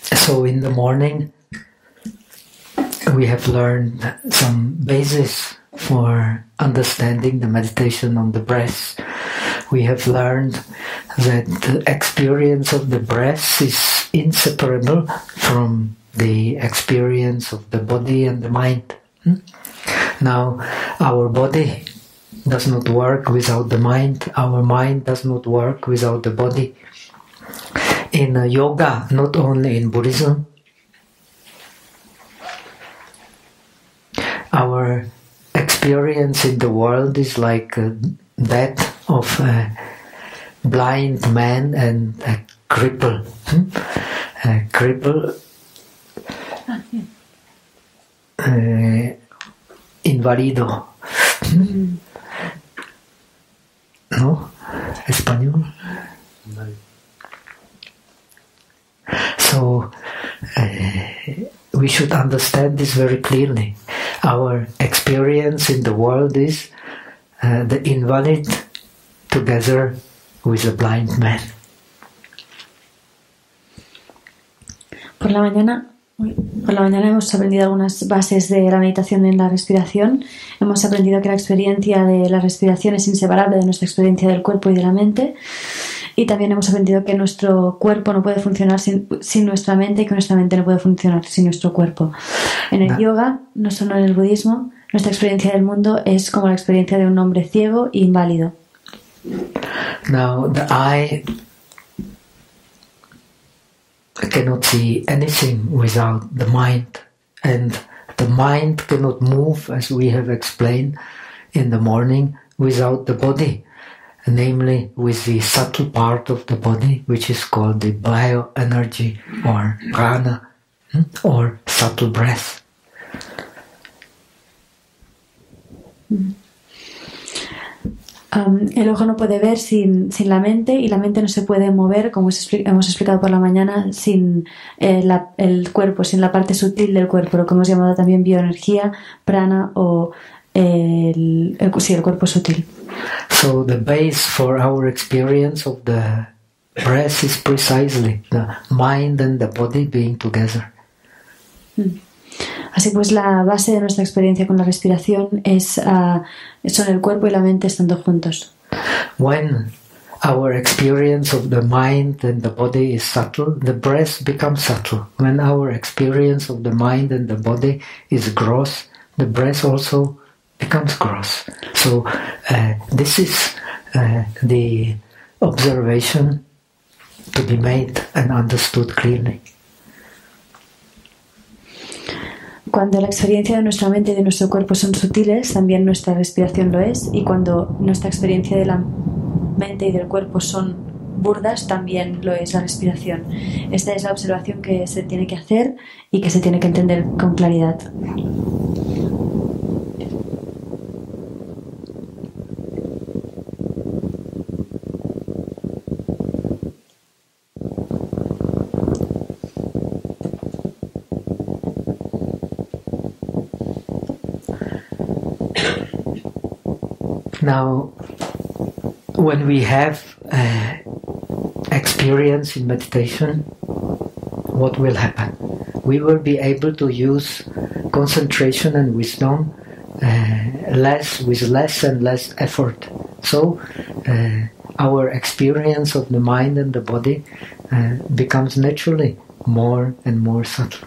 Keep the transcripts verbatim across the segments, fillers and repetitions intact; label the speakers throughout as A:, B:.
A: So in the morning, we have learned some basis for understanding the meditation on the breath. We have learned that the experience of the breath is inseparable from the experience of the body and the mind. Now, our body does not work without the mind. Our mind does not work without the body. In uh, yoga, not only in Buddhism, our experience in the world is like uh, that of a blind man and a cripple. A cripple, uh, invalido. ¿No? Español. So uh, we should understand this very clearly. Our experience in the world is uh, the invalid together with a blind man.
B: Por la mañana, por la mañana hemos aprendido algunas bases de la meditación en la respiración. Hemos aprendido que la experiencia de la respiración es inseparable de nuestra experiencia del cuerpo y de la mente. Y también hemos aprendido que nuestro cuerpo no puede funcionar sin, sin nuestra mente y que nuestra mente no puede funcionar sin nuestro cuerpo. En el no. yoga, no solo en el budismo, nuestra experiencia del mundo es como la experiencia de un hombre ciego e inválido.
A: Now the eye cannot see anything without the mind, and the mind cannot move, as we have explained in the morning, without the body. Namely with the subtle part of the body, which is called the bioenergy or prana, or subtle breath.
B: Um, el ojo no puede ver sin, sin la mente, y la mente no se puede mover, como hemos explicado por la mañana, sin eh, la, el cuerpo, sin la parte sutil del cuerpo, lo que hemos llamado también bioenergía, prana o el, el, sí, el cuerpo sutil.
A: So the base for our experience of the breath is precisely the mind and the body being together.
B: Así pues, la base de nuestra experiencia con la respiración es uh, son el cuerpo y la mente estando juntos.
A: When our experience of the mind and the body is subtle, the breath becomes subtle. When our experience of the mind and the body is gross, the breath also becomes gross. So uh, this is uh, the observation to be made and understood clearly.
B: Cuando la experiencia de nuestra mente y de nuestro cuerpo son sutiles, también nuestra respiración lo es, y cuando nuestra experiencia de la mente y del cuerpo son burdas, también lo es la respiración. Esta es la observación que se tiene que hacer y que se tiene que entender con claridad.
A: Now, when we have uh, experience in meditation, what will happen? We will be able to use concentration and wisdom uh, less with less and less effort. So uh, our experience of the mind and the body uh, becomes naturally more and more subtle.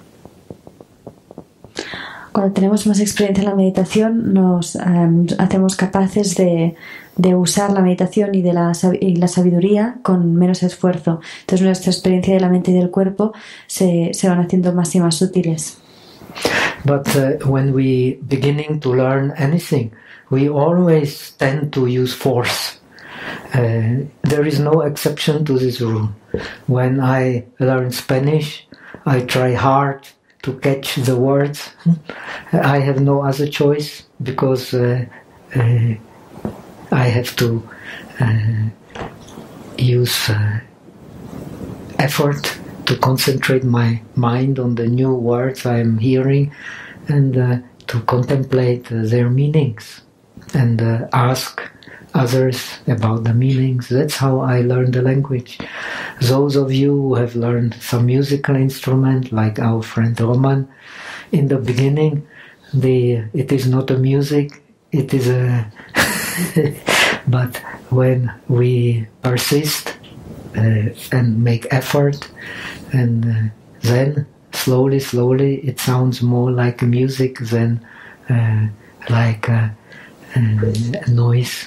B: Cuando tenemos más experiencia en la meditación, nos um, hacemos capaces de, de usar la meditación y de la, y la sabiduría con menos esfuerzo. Entonces nuestra experiencia de la mente y del cuerpo se, se van haciendo más y más sutiles.
A: But uh, when we beginning to learn anything, we always tend to use force. Uh, there is no exception to this rule. When I learn Spanish, I try hard to catch the words. I have no other choice because uh, uh, I have to uh, use uh, effort to concentrate my mind on the new words I am hearing and uh, to contemplate uh, their meanings and uh, ask others about the meanings. That's how I learn the language. those of you who have learned some musical instrument, like our friend Roman, in the beginning, the it is not a music, it is a... but when we persist uh, and make effort, and uh, then slowly, slowly, it sounds more like music than uh, like a, a noise.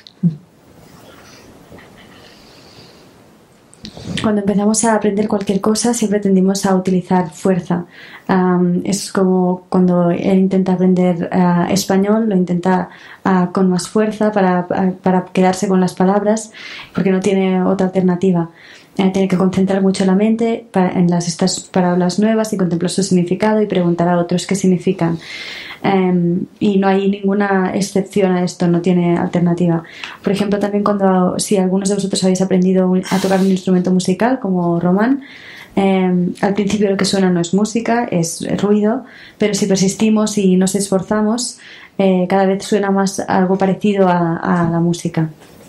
B: Cuando empezamos a aprender cualquier cosa, siempre tendimos a utilizar fuerza. Um, es como cuando él intenta aprender uh, español, lo intenta uh, con más fuerza para, para quedarse con las palabras, porque no tiene otra alternativa. Eh, tiene que concentrar mucho la mente para, en las, estas palabras nuevas y contemplar su significado y preguntar a otros qué significan. Um, y no hay ninguna excepción a esto, no tiene alternativa. Por ejemplo, también cuando, si algunos de vosotros habéis aprendido a tocar un instrumento musical, como Román, um, al principio lo que suena no es música, es ruido, pero si persistimos y nos esforzamos, eh, cada vez suena más algo parecido a, a la música.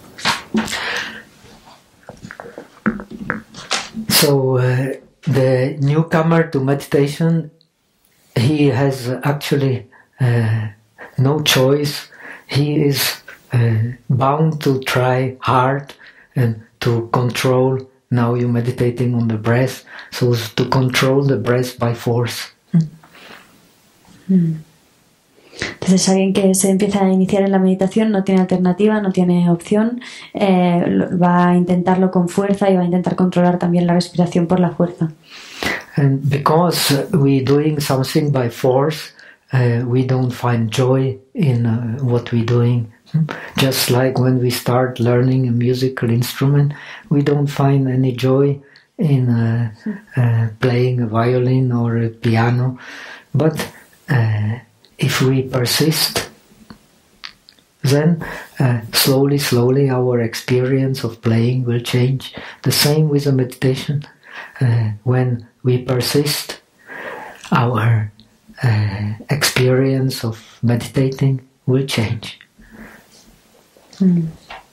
A: So uh, the newcomer to meditation, he has actually uh, no choice. He is uh, bound to try hard and to control. Now you're meditating on the breath, so to control the breath by force.
B: Mm. Entonces alguien que se empieza a iniciar en la meditación no tiene alternativa, no tiene opción, eh, va a intentarlo con fuerza y va a intentar controlar también la respiración por la fuerza.
A: And because we're doing something by force, uh, we don't find joy in uh, what we're doing. Just like when we start learning a musical instrument, we don't find any joy in uh, uh, playing a violin or a piano. But uh, if we persist, then uh, slowly, slowly our experience of playing will change. The same with the meditation. Uh, when we persist, our uh, experience of meditating will change.
B: Mm.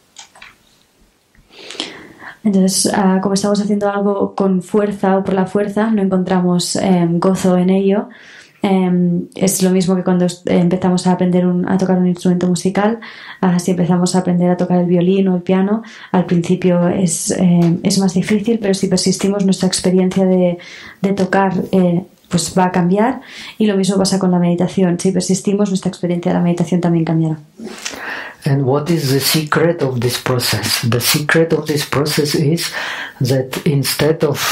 B: Entonces, uh, como estamos haciendo algo con fuerza o por la fuerza, no encontramos eh, gozo en ello. Um, es lo mismo que cuando empezamos a aprender un, a tocar un instrumento musical. Uh, si empezamos a aprender a tocar el violín o el piano, al principio es, eh, es más difícil, pero si persistimos, nuestra experiencia de, de tocar eh, pues va a cambiar, y lo mismo pasa con la meditación. Si persistimos, nuestra experiencia de la meditación también cambiará.
A: And what is the secret of this process? The secret of this process is that instead of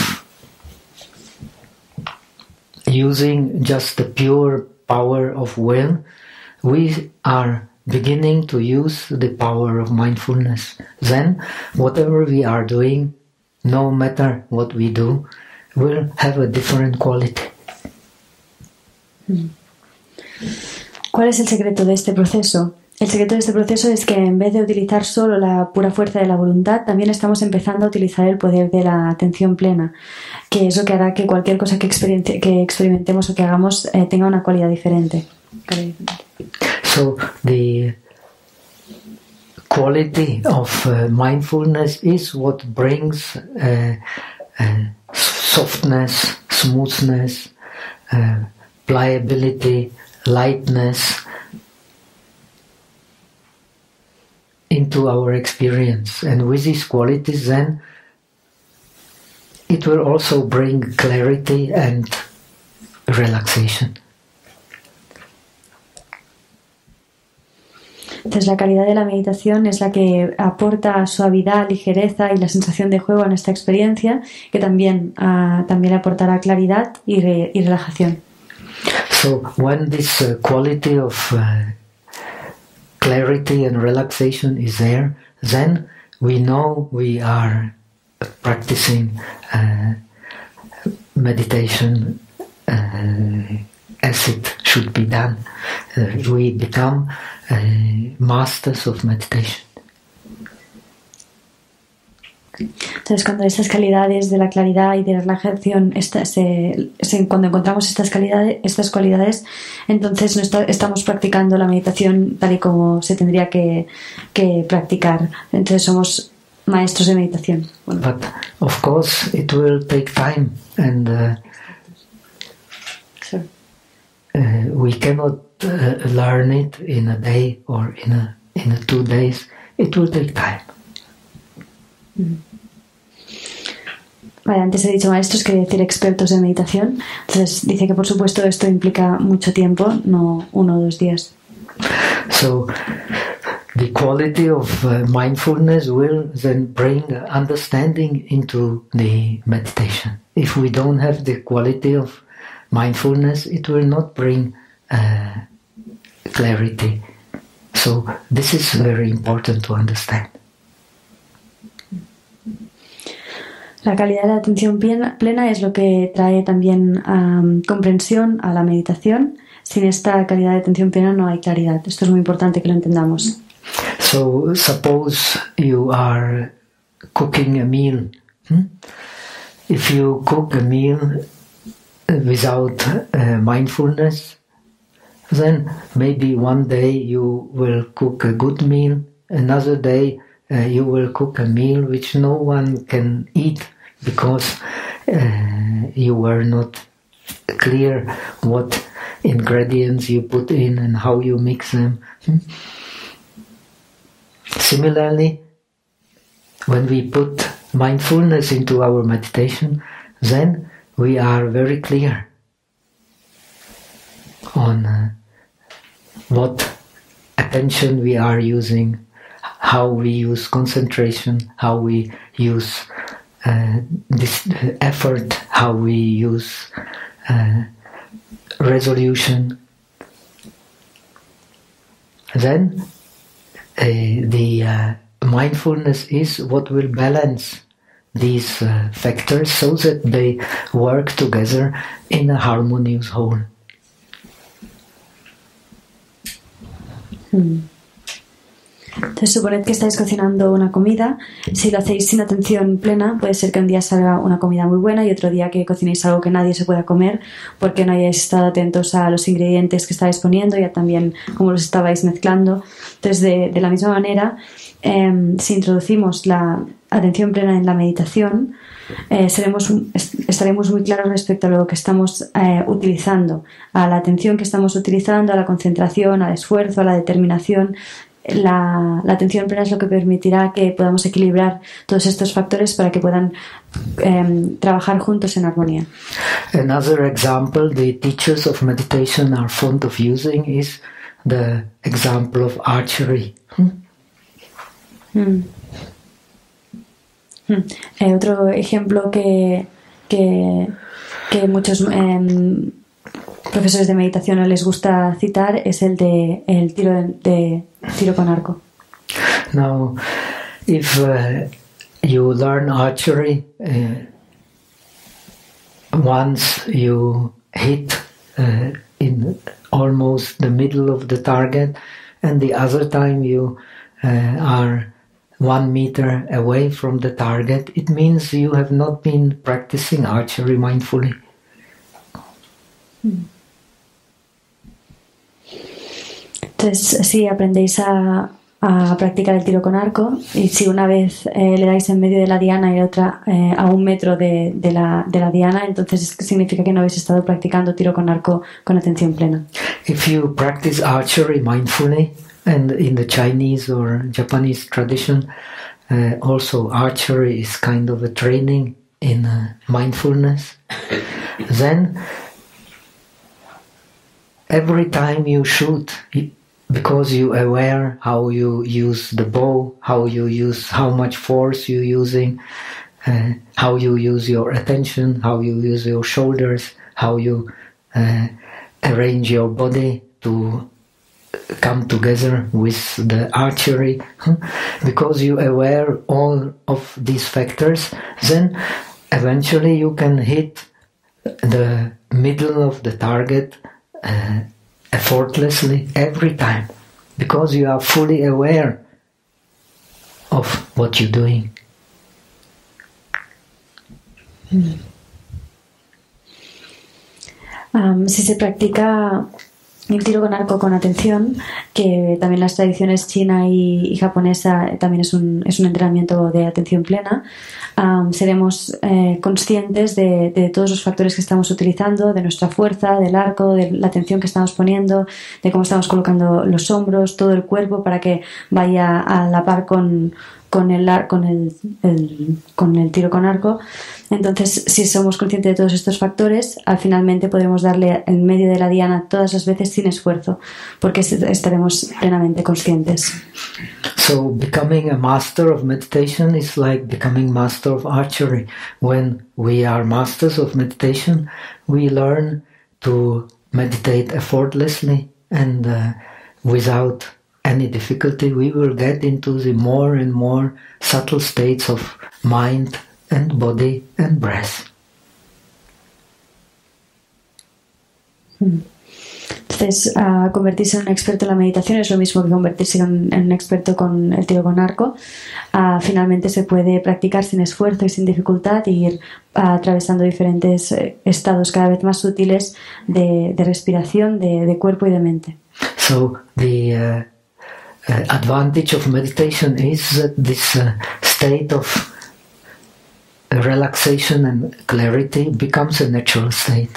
A: using just the pure power of will, we are beginning to use the power of mindfulness. Then, whatever we are doing, no matter what we do, will have a different quality.
B: ¿Cuál es el secreto de este proceso? El secreto de este proceso es que en vez de utilizar solo la pura fuerza de la voluntad, también estamos empezando a utilizar el poder de la atención plena, que es lo que hará que cualquier cosa que, que experimentemos o que hagamos eh, tenga una cualidad diferente.
A: So the quality of uh, mindfulness is what brings uh, uh, softness, smoothness, uh, pliability, lightness into our experience. And with these qualities, then it will also bring clarity and relaxation.
B: Entonces la calidad de la meditación es la que aporta suavidad, ligereza y la sensación de juego a nuestra experiencia, que también, uh, también aportará claridad y, re y relajación.
A: So when this uh, quality of uh, clarity and relaxation is there, then we know we are practicing uh, meditation uh, as it should be done. Uh, we become uh, masters of meditation.
B: Entonces, cuando estas calidades de la claridad y de la relajación, esta, se, se, cuando encontramos estas, calidades, estas cualidades, entonces no está, estamos practicando la meditación tal y como se tendría que, que practicar. Entonces somos maestros de meditación. Bueno.
A: But of course it will take time, and uh,
B: Sure.
A: uh, we cannot uh, learn it in a day or in a in a two days. It will take time.
B: Mm. Vale, antes he dicho maestros, quería decir expertos en meditación. Entonces dice que por supuesto esto implica mucho tiempo, no uno o dos días.
A: So the quality of uh, mindfulness will then bring understanding into the meditation. If we don't have the quality of mindfulness, it will not bring uh, clarity. So this is very important to understand.
B: La calidad de la atención plena, plena es lo que trae también um, comprensión a la meditación. Sin esta calidad de atención plena no hay claridad. Esto es muy importante que lo entendamos.
A: So suppose you are cooking a meal. Hmm? If you cook a meal without uh, mindfulness, then maybe one day you will cook a good meal, another day uh, you will cook a meal which no one can eat because uh, you were not clear what ingredients you put in and how you mix them. Hmm? Similarly, when we put mindfulness into our meditation, then we are very clear on uh, what attention we are using, how we use concentration, how we use uh, this effort, how we use uh, resolution. Then uh, the uh, mindfulness is what will balance these uh, factors so that they work together in a harmonious whole.
B: Hmm. Entonces, suponed que estáis cocinando una comida. Si lo hacéis sin atención plena, puede ser que un día salga una comida muy buena y otro día que cocinéis algo que nadie se pueda comer porque no hayáis estado atentos a los ingredientes que estáis poniendo y a también cómo los estabais mezclando. Entonces, de, de la misma manera, eh, si introducimos la atención plena en la meditación, eh, seremos, estaremos muy claros respecto a lo que estamos eh, utilizando, a la atención que estamos utilizando, a la concentración, al esfuerzo, a la determinación. La, la atención plena es lo que permitirá que podamos equilibrar todos estos factores para que puedan eh, trabajar juntos en armonía.
A: Another example the teachers of meditation are fond of using is the example of archery. Hmm?
B: Mm. Mm. Eh, otro ejemplo que, que, que muchos eh, profesores de meditación no les gusta citar es el de el tiro de, de tiro con arco.
A: Now, if uh, you learn archery, uh, once you hit uh, in almost the middle of the target, and the other time you uh, are one meter away from the target, it means you have not been practicing archery mindfully.
B: Mm. Entonces, si aprendéis a, a practicar el tiro con arco y si una vez eh, le dais en medio de la diana y otra eh, a un metro de, de, la, de la diana, entonces significa que no habéis estado practicando tiro con arco con atención plena.
A: If you practice archery mindfully, and in the Chinese or Japanese tradition, uh, also archery is kind of a training in uh, mindfulness, then every time you shoot, because you are aware how you use the bow, how you use, how much force you're using, uh, how you use your attention, how you use your shoulders, how you uh, arrange your body to come together with the archery. Because you are aware all of these factors, then eventually you can hit the middle of the target uh, effortlessly every time, because you are fully aware of what you're doing.
B: Um, si se practica Y un tiro con arco con atención, que también las tradiciones china y, y japonesa también es un, es un entrenamiento de atención plena. Um, seremos eh, conscientes de, de todos los factores que estamos utilizando, de nuestra fuerza, del arco, de la atención que estamos poniendo, de cómo estamos colocando los hombros, todo el cuerpo para que vaya a la par con, con, el, con, el, el, con el tiro con arco. Entonces, si somos conscientes de todos estos factores, al finalmente podremos darle el medio de la diana todas las veces sin esfuerzo, porque estaremos plenamente conscientes.
A: So, becoming a master of meditation is like becoming master of archery. When we are masters of meditation, we learn to meditate effortlessly and uh, without any difficulty. We will get into the more and more subtle states of mind and body and breath.
B: Entonces, uh, convertirse en un experto en la meditación es lo mismo que convertirse en, en un experto con el tiro con arco. Uh, finalmente se puede practicar sin esfuerzo y sin dificultad y ir uh, atravesando diferentes eh, estados cada vez más sutiles de, de respiración, de, de cuerpo y de mente.
A: So the uh, uh, advantage of meditation is that this uh, state of relaxation and clarity becomes a natural state.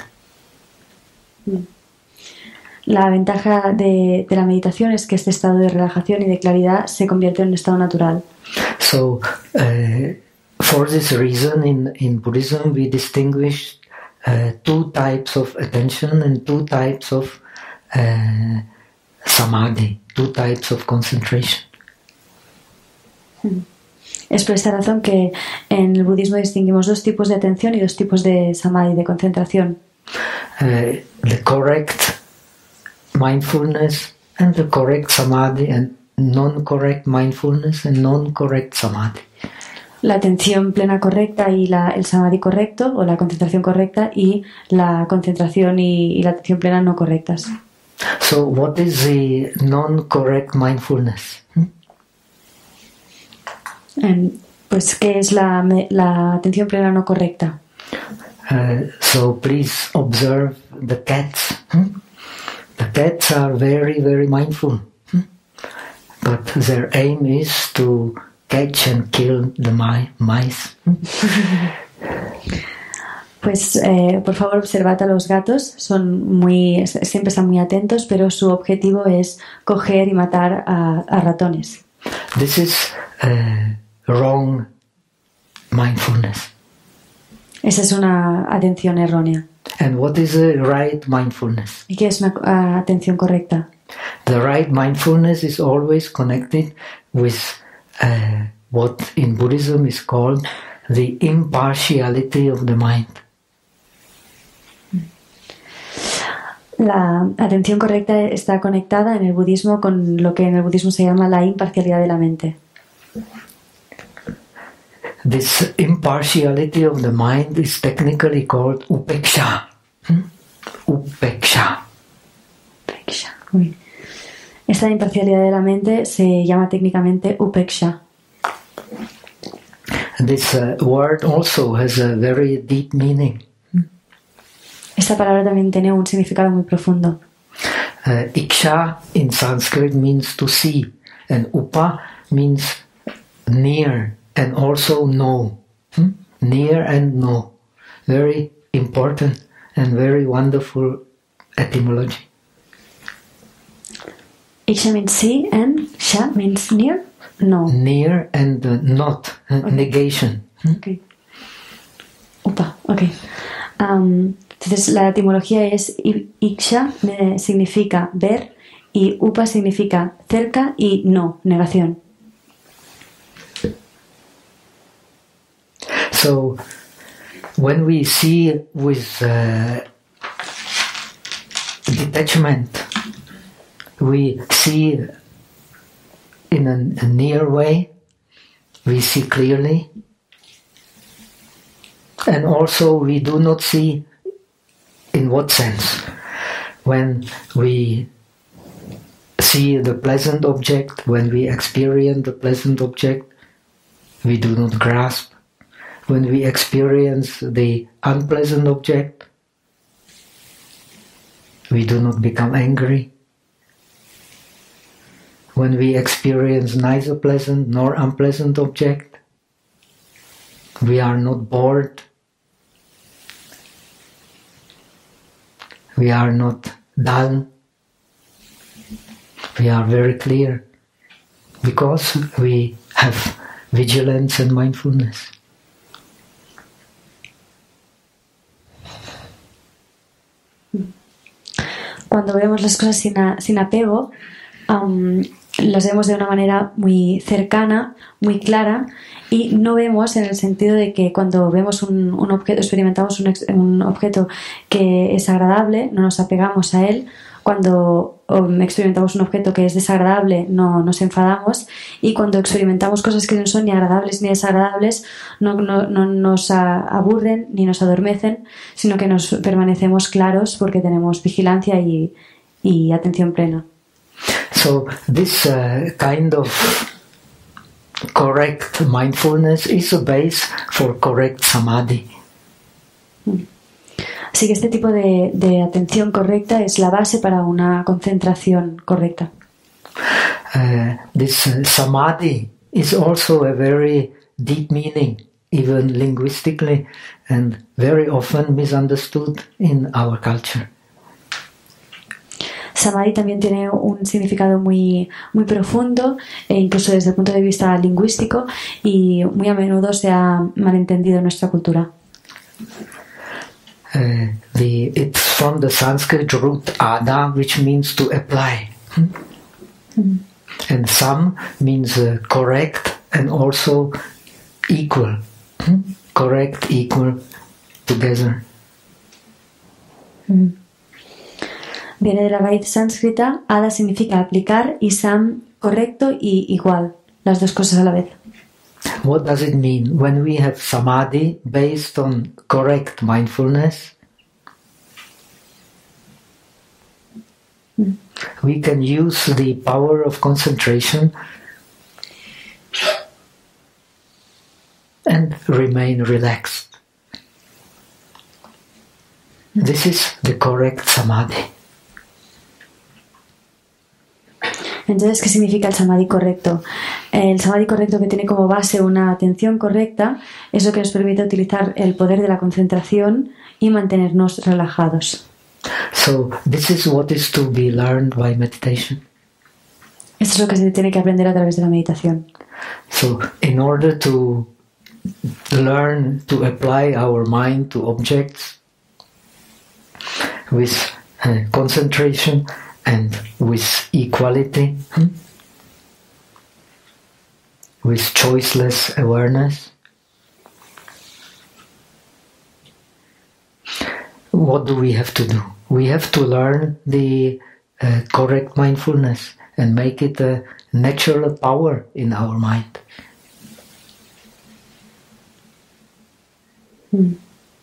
B: La ventaja de, de la meditación es que este estado de relajación y de claridad se convierte en un estado natural.
A: So, uh, for this reason, in, in Buddhism, we distinguish uh, two types of attention and two types of uh, samadhi, two types of concentration.
B: Hmm. Es por esta razón que en el budismo distinguimos dos tipos de atención y dos tipos de samadhi, de concentración.
A: Uh, the correct mindfulness and the correct samadhi, and non-correct mindfulness and non-correct samadhi.
B: La atención plena correcta y la, el samadhi correcto, o la concentración correcta, y la concentración y, y la atención plena no correctas.
A: So, what is the non-correct mindfulness? Hmm?
B: Um, pues, ¿qué es la, la atención plena no correcta?
A: Uh, so, please observe the cats. Hmm? The cats are very, very mindful. Hmm? But their aim is to catch and kill the mi- mice. Hmm?
B: Pues, eh, por favor, observad a los gatos. Son muy, siempre están muy atentos, pero su objetivo es coger y matar a, a ratones.
A: This is uh, wrong mindfulness.
B: Esa es una atención errónea.
A: And what is the right mindfulness?
B: ¿Y qué es una uh, atención correcta?
A: The right mindfulness is always connected with uh, what in Buddhism is called the impartiality of the mind.
B: La atención correcta está conectada en el budismo con lo que en el budismo se llama la imparcialidad de la mente.
A: This impartiality of the mind is technically called upeksha. Hmm? Upeksha.
B: Upeksha. Esta imparcialidad de la mente se llama técnicamente upeksha.
A: This uh, word also has a very deep meaning.
B: Esta palabra también tiene un significado muy profundo.
A: Uh, iksha in Sanskrit means to see, and upa means near. And also know, hmm? Near and know, very important and very wonderful etymology.
B: Iksha means see and sha means near? No.
A: Near and uh, not, uh, okay. Negation. Hmm?
B: Okay. Upa, ok. Um, entonces la etimología es iksha eh, significa ver y upa significa cerca y no, negación.
A: So, when we see with uh, detachment, we see in a, a near way, we see clearly, and also we do not see in what sense. When we see the pleasant object, when we experience the pleasant object, we do not grasp. When we experience the unpleasant object, we do not become angry. When we experience neither pleasant nor unpleasant object, we are not bored. We are not dull. We are very clear because we have vigilance and mindfulness.
B: Cuando vemos las cosas sin, a, sin apego, um, las vemos de una manera muy cercana, muy clara, y no vemos en el sentido de que cuando vemos un, un objeto, experimentamos un, un objeto que es agradable, no nos apegamos a él. Cuando um, experimentamos un objeto que es desagradable, no nos enfadamos, y cuando experimentamos cosas que no son ni agradables ni desagradables, no, no, no nos a, aburren ni nos adormecen, sino que nos permanecemos claros porque tenemos vigilancia y, y atención plena.
A: So this uh, kind of correct mindfulness is a base for correct samadhi.
B: Mm. Así que este tipo de, de atención correcta es la base para una concentración correcta.
A: Uh, this uh, samadhi is also a very deep meaning, even linguistically, and very often misunderstood in our culture.
B: Samadhi también tiene un significado muy, muy profundo, e incluso desde el punto de vista lingüístico, y muy a menudo se ha malentendido en nuestra cultura.
A: Uh, the, it's from the Sanskrit root ada, which means to apply. Hmm? Mm-hmm. And sam means uh, correct and also equal. Hmm? Correct, equal, together.
B: Mm-hmm. Viene de la raíz sánscrita, ada significa aplicar y sam correcto y igual, las dos cosas a la vez.
A: What does it mean when we have samadhi based on correct mindfulness? Mm. We can use the power of concentration and remain relaxed. Mm. This is the correct samadhi.
B: Entonces, ¿qué significa el samadhi correcto? El samadhi correcto, que tiene como base una atención correcta, es lo que nos permite utilizar el poder de la concentración y mantenernos relajados.
A: So, this is what is to be learned by meditation.
B: Esto es lo que se tiene que aprender a través de la meditación.
A: So, in order to learn to apply our mind to objects with uh, concentration and with equality, hmm? with choiceless awareness, what do we have to do? We have to learn the uh, correct mindfulness and make it a natural power in our mind.
B: Mm.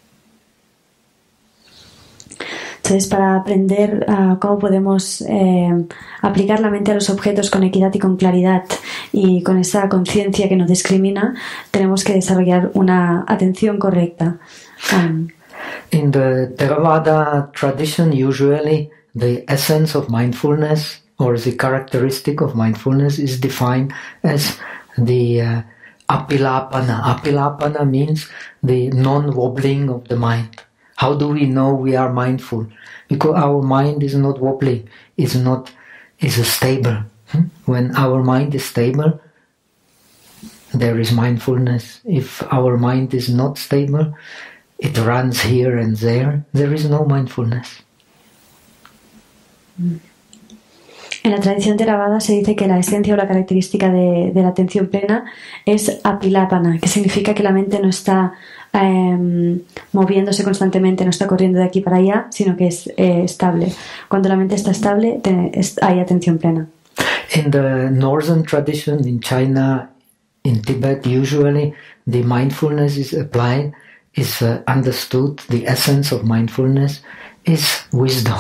B: Entonces, para aprender uh, cómo podemos eh, aplicar la mente a los objetos con equidad y con claridad y con esa conciencia que no discrimina, tenemos que desarrollar una atención correcta. Um,
A: In the Theravada tradition, usually the essence of mindfulness or the characteristic of mindfulness is defined as the uh, apilapana. Apilapana means the non-wobbling of the mind. How do we know we are mindful? Because our mind is not wobbling, is not is stable. Hmm? When our mind is stable, there is mindfulness. If our mind is not stable, it runs here and there, there is no mindfulness.
B: En la tradición Theravada se dice que la esencia o la característica de, de la atención plena es apilapana, que significa que la mente no está eh, moviéndose constantemente, no está corriendo de aquí para allá, sino que es eh, estable. Cuando la mente está estable, te, es, hay atención plena.
A: In the northern tradition, in China, in Tibet, usually the mindfulness is applied, is uh, understood, the essence of mindfulness is wisdom.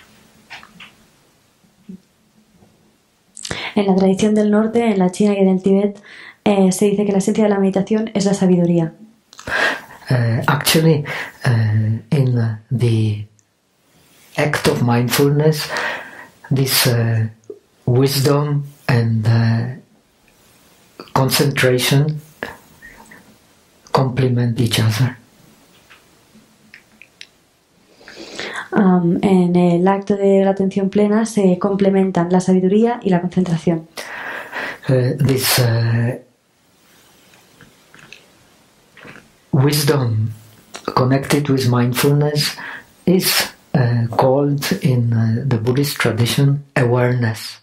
B: En la tradición del norte, en la China y en el Tíbet, eh, se dice que la esencia de la meditación es la sabiduría.
A: Uh, actually, uh, in uh, the act of mindfulness, this uh, wisdom and uh, concentration complement each other.
B: Um, en el acto de la atención plena se complementan la sabiduría y la concentración.
A: Uh, this uh, wisdom connected with mindfulness is uh, called in uh, the Buddhist tradition awareness.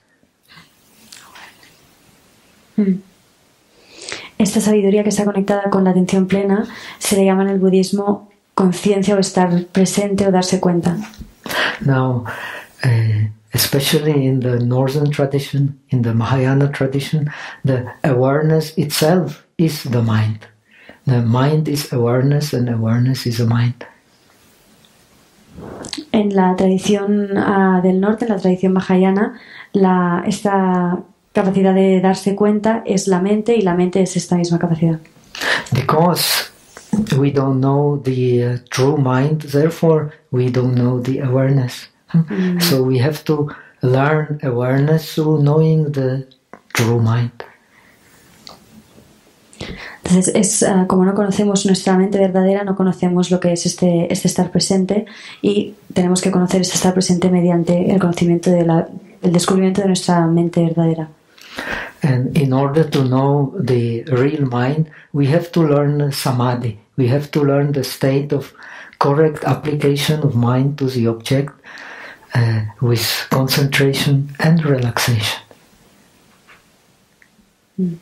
B: Hmm. Esta sabiduría que está conectada con la atención plena se le llama en el budismo conciencia o estar presente o darse cuenta.
A: Now, uh, especially in the northern tradition, in the Mahayana tradition, the awareness itself is the mind. The mind is awareness and awareness is a mind.
B: En la tradición uh, del norte, en la tradición mahayana, la, esta capacidad de darse cuenta es la mente y la mente es esta misma capacidad.
A: Because we don't know the uh, true mind, therefore we don't know the awareness. Mm. So we have to learn awareness through knowing the true mind.
B: Entonces, es, uh, como no conocemos nuestra mente verdadera, no conocemos lo que es este, este estar presente, y tenemos que conocer este estar presente mediante el conocimiento de la, el descubrimiento de nuestra mente verdadera.
A: And in order to know the real mind, we have to learn samadhi. We have to learn the state of correct application of mind to the object uh, with concentration and relaxation.
B: Mm.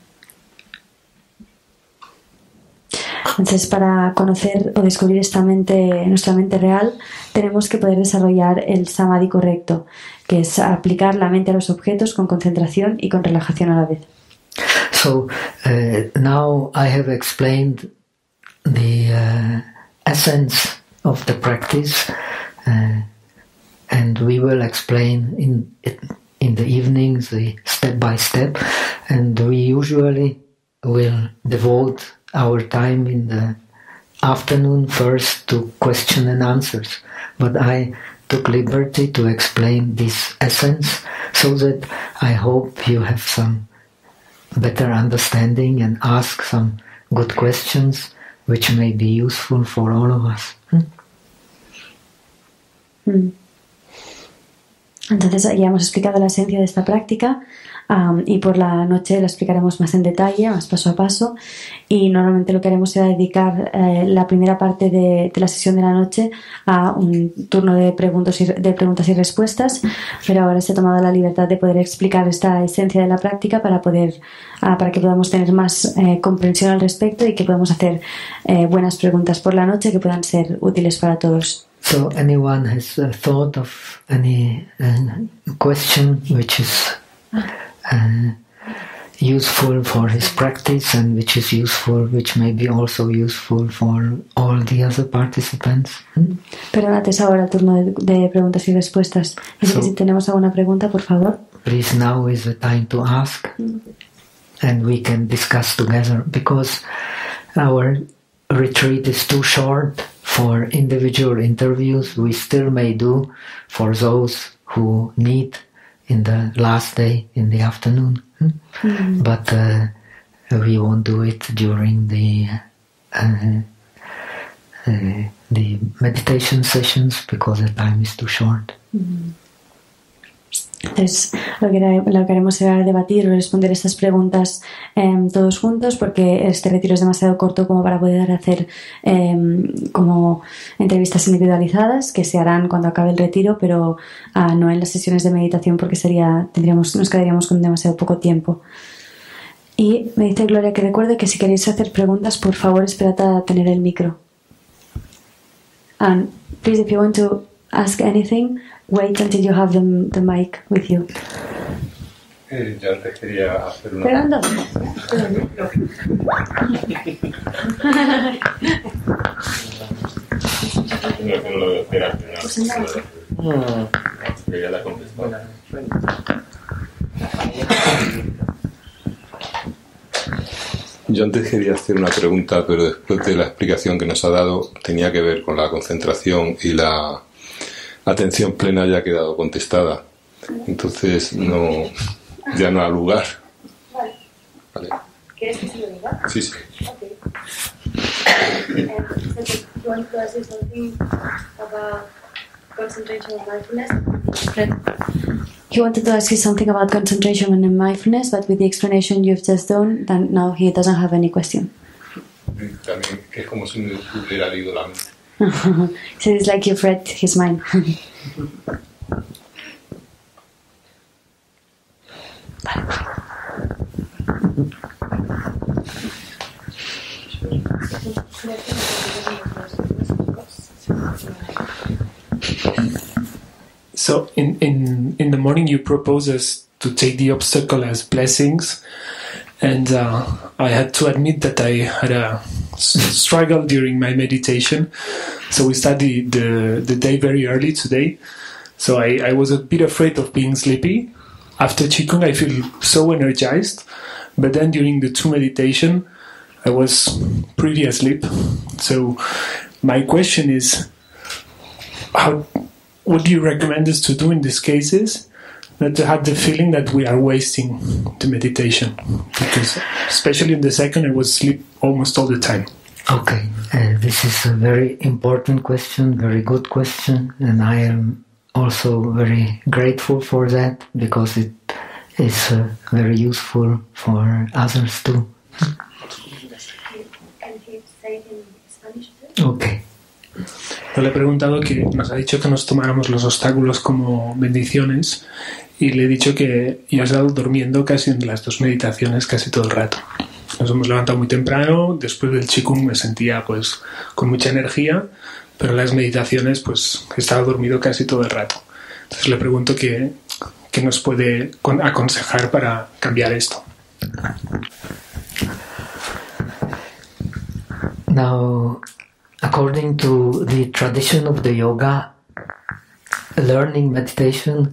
B: Entonces, para conocer o descubrir esta mente, nuestra mente real, tenemos que poder desarrollar el samadhi correcto, que es aplicar la mente a los objetos con concentración y con relajación a la vez.
A: So uh, now I have explained the uh, essence of the practice, uh, and we will explain in in the evenings the step by step, and we usually will devote our time in the afternoon first to question and answers, but I took liberty to explain this essence so that I hope you have some better understanding and ask some good questions which may be useful for all of us. Hmm?
B: Hmm. Entonces ya hemos explicado la esencia de esta práctica, um, y por la noche la explicaremos más en detalle, más paso a paso, y normalmente lo que haremos será dedicar eh, la primera parte de, de la sesión de la noche a un turno de preguntas, y, de preguntas y respuestas, pero ahora se ha tomado la libertad de poder explicar esta esencia de la práctica para poder uh, para que podamos tener más eh, comprensión al respecto y que podamos hacer eh, buenas preguntas por la noche que puedan ser útiles para todos.
A: So anyone has uh, thought of any uh, question which is uh, useful for his practice and which is useful, which may be also useful for all the other participants? Hmm?
B: Pero antes ahora el turno de, de preguntas y respuestas. Así so, que si tenemos alguna pregunta, por favor.
A: Please, now is the time to ask, mm. and we can discuss together, because our retreat is too short for individual interviews. We still may do for those who need in the last day in the afternoon, hmm? mm. but uh, we won't do it during the uh, uh, the meditation sessions because the time is too short.
B: Mm. Entonces, lo que, lo que haremos será debatir o responder estas preguntas eh, todos juntos, porque este retiro es demasiado corto como para poder hacer eh, como entrevistas individualizadas que se harán cuando acabe el retiro, pero uh, no en las sesiones de meditación, porque sería tendríamos nos quedaríamos con demasiado poco tiempo. Y me dice Gloria que recuerde que si queréis hacer preguntas, por favor esperad a tener el micro. And please, if you want to ask anything, wait until you have the, the mic with you.
C: Eh, yo antes quería hacer una...
B: Fernando.
C: No, que no lo veo. Espera, espera. Que ya la contestó. Yo antes quería hacer una pregunta, pero después de la explicación que nos ha dado, tenía que ver con la concentración y la
D: atención plena ya ha quedado contestada. Entonces no, ya no ha lugar.
B: Vale.
D: Vale.
B: ¿Quieres que se lo diga?
D: Sí, sí.
B: Okay. Um, so you want to ask something about concentration and mindfulness? He wanted to ask you something about concentration and mindfulness, but with the explanation you've just done, then now he doesn't have any question.
D: También que es como si me hubiera leído la mente.
B: So it's like you've read his mind.
E: So in, in, in the morning you propose us to take the obstacle as blessings, and uh, I had to admit that I had a struggle during my meditation. So we started the, the day very early today, so I, I was a bit afraid of being sleepy. After Qigong I feel so energized, but then during the two meditation I was pretty asleep. So my question is, how, what do you recommend us to do in these cases, not to have the feeling that we are wasting the meditation? Because especially in the second I was asleep almost all the time.
A: Okay, uh, this is a very important question, very good question, and I am also very grateful for that, because it is uh, very useful for others too.
B: Can you say it in Spanish too?
A: Okay.
E: Yo le he preguntado que nos ha dicho que nos tomáramos los obstáculos como bendiciones, y le he dicho que yo he estado durmiendo casi en las dos meditaciones casi todo el rato. Nos hemos levantado muy temprano, después del Qigong me sentía pues con mucha energía, pero en las meditaciones pues he estado dormido casi todo el rato. Entonces le pregunto qué, qué nos puede aconsejar para cambiar esto.
A: Now, according to the tradition of the yoga, learning meditation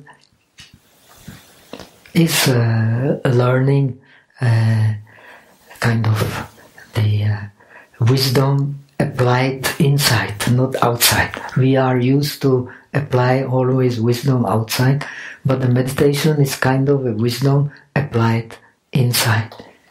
A: is uh, a learning uh, kind of the uh, wisdom applied inside, not outside. We are used to apply always wisdom outside, but the meditation is kind of a wisdom applied inside.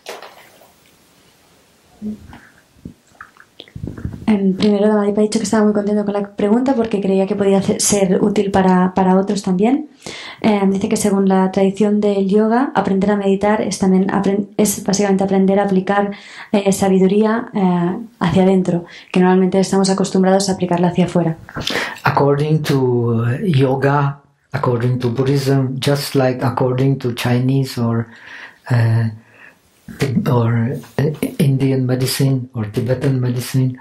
B: Um, primero, Damadip ha dicho que estaba muy contento con la pregunta porque creía que podía hacer, ser útil para, para otros también. Um, dice que según la tradición del yoga, aprender a meditar es, también, es básicamente aprender a aplicar eh, sabiduría eh, hacia adentro, que normalmente estamos acostumbrados a aplicarla hacia afuera.
A: According to yoga, according to Buddhism, just like according to Chinese or uh, or Indian medicine or Tibetan medicine,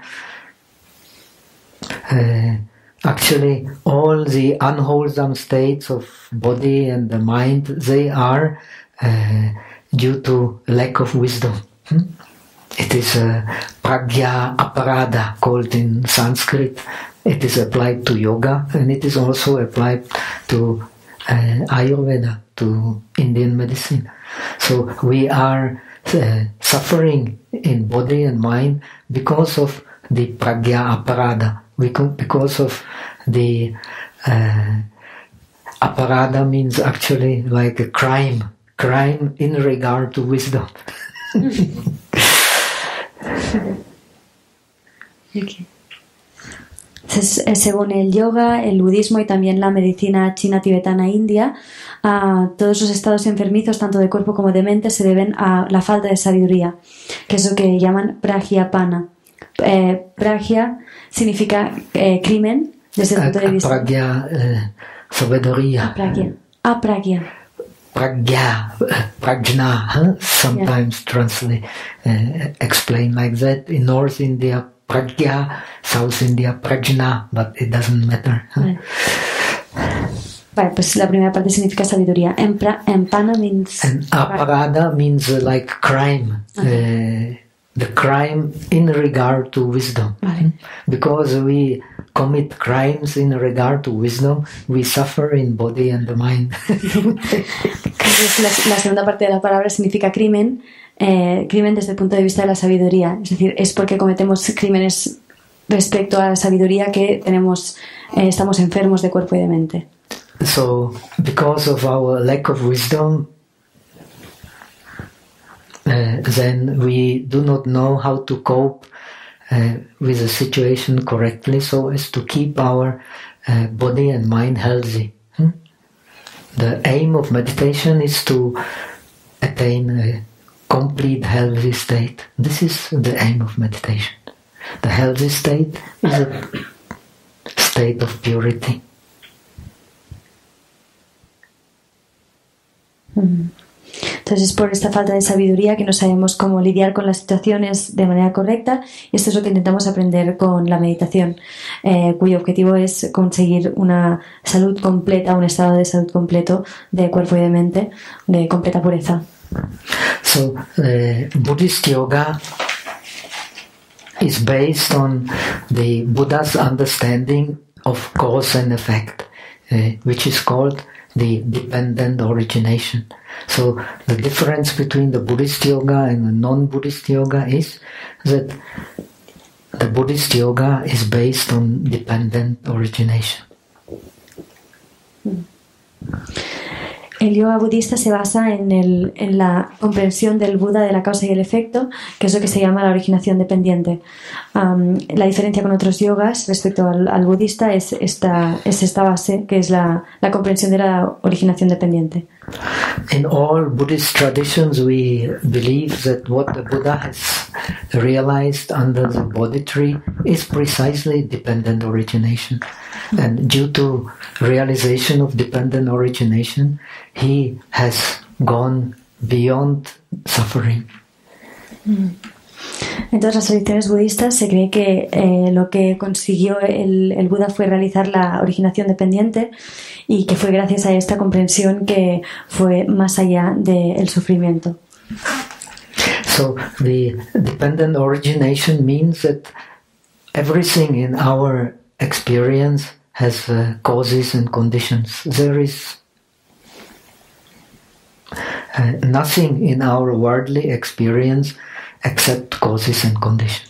A: uh, actually all the unwholesome states of body and the mind, they are uh, due to lack of wisdom. Hmm? It is uh, pragya aparada called in Sanskrit. It is applied to yoga, and it is also applied to uh, Ayurveda, to Indian medicine. So we are Uh, suffering in body and mind because of the pragya aparada, because of the uh, aparada means actually like a crime, crime in regard to wisdom.
B: Okay. Según el yoga, el budismo y también la medicina china, tibetana e india, a todos los estados enfermizos, tanto de cuerpo como de mente, se deben a la falta de sabiduría, que es lo que llaman pragyapana. Eh, pragya significa eh, crimen desde el punto de vista.
A: Pragya, eh, sabiduría.
B: Apragya. Apragya.
A: Pragya, prajna, huh? Sometimes yeah. translate, uh, explain like that. In North India, pragya, South India, prajna, but it doesn't matter. Huh?
B: Vale. Vale, pues la primera parte significa sabiduría. Empra, empana means...
A: And aparada means uh, like crime. Uh-huh. Uh, the crime in regard to wisdom.
B: Vale.
A: Because we commit crimes in regard to wisdom, we suffer in body and the mind.
B: Entonces, la, la segunda parte de la palabra significa crimen, eh, crimen desde el punto de vista de la sabiduría. Es decir, es porque cometemos crímenes respecto a la sabiduría que tenemos eh, estamos enfermos de cuerpo y de mente.
A: So, because of our lack of wisdom, uh, then we do not know how to cope uh, with the situation correctly, so as to keep our uh, body and mind healthy. Hmm? The aim of meditation is to attain a complete healthy state. This is the aim of meditation. The healthy state is a state of purity.
B: Entonces, por esta falta de sabiduría que no sabemos cómo lidiar con las situaciones de manera correcta, y esto es lo que intentamos aprender con la meditación, eh, cuyo objetivo es conseguir una salud completa, un estado de salud completo de cuerpo y de mente, de completa pureza.
A: So, uh, Buddhist yoga is based on the Buddha's understanding of cause and effect, uh, which is called the dependent origination. So the difference between the Buddhist yoga and the non-Buddhist yoga is that the Buddhist yoga is based on dependent origination.
B: El yoga budista se basa en, el, en la comprensión del Buda de la causa y el efecto, que es lo que se llama la originación dependiente. Um, la diferencia con otros yogas respecto al, al budista es esta, es esta base, que es la, la comprensión de la originación dependiente.
A: In all Buddhist traditions, we believe that what the Buddha has realized under the Bodhi tree is precisely dependent origination. And due to realization of dependent origination, he has gone beyond suffering.
B: En todas las tradiciones budistas se cree que eh, lo que consiguió el, el Buda fue realizar la originación dependiente, y que fue gracias a esta comprensión que fue más allá del sufrimiento.
A: So the dependent origination means that everything in our experience has uh, causes and conditions. There is uh, nothing in our worldly experience except causes and conditions.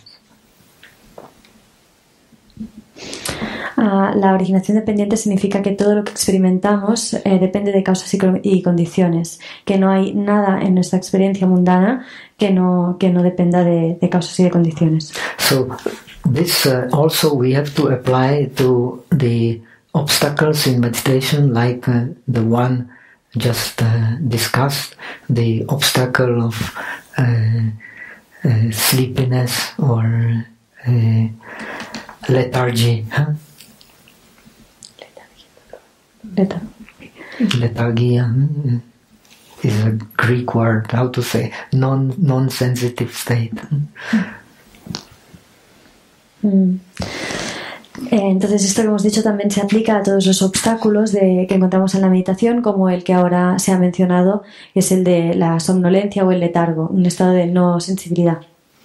B: Uh, la originación dependiente significa que todo lo que experimentamos eh, depende de causas y, y condiciones, que no hay nada en nuestra experiencia mundana que no, que no dependa de, de causas y de condiciones.
A: So this uh, also we have to apply to the obstacles in meditation, like uh, the one just uh, discussed, the obstacle of uh, uh, sleepiness or uh, lethargy. Huh?
B: Letargia.
A: Letargia is a Greek word, how to say, non, non-sensitive state.
B: Mm. Eh, entonces esto que hemos dicho también se aplica a todos los obstáculos de, que encontramos en la meditación, como el que ahora se ha mencionado, que es el de la somnolencia o el letargo, un estado de no sensibilidad.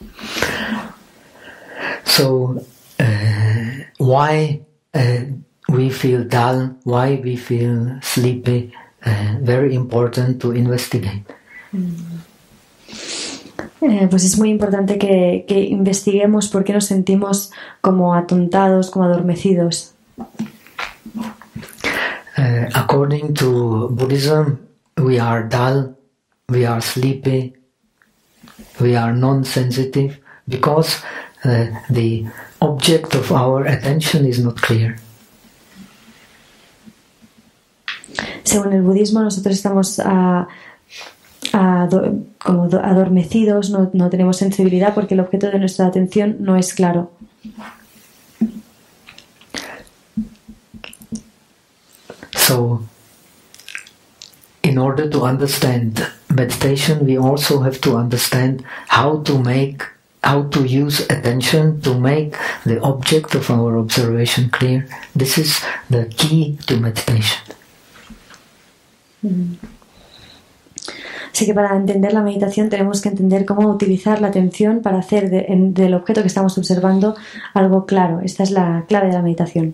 A: So, uh, why uh, we feel dull, why we feel sleepy, uh, very important to investigate.
B: Eh, pues es muy importante que, que investiguemos por qué nos sentimos como atontados, como adormecidos.
A: Uh, according to Buddhism, we are dull, we are sleepy, we are non-sensitive because uh, the object of our attention is not clear.
B: Según el budismo, nosotros estamos a, a, como adormecidos, no, no tenemos sensibilidad porque el objeto de nuestra atención no es claro.
A: So, in order to understand meditation, we also have to understand how to make, how to use attention to make the object of our observation clear. This is the key to meditation.
B: Así que para entender la meditación tenemos que entender cómo utilizar la atención para hacer de, en, del objeto que estamos observando algo claro. Esta es la clave de la meditación.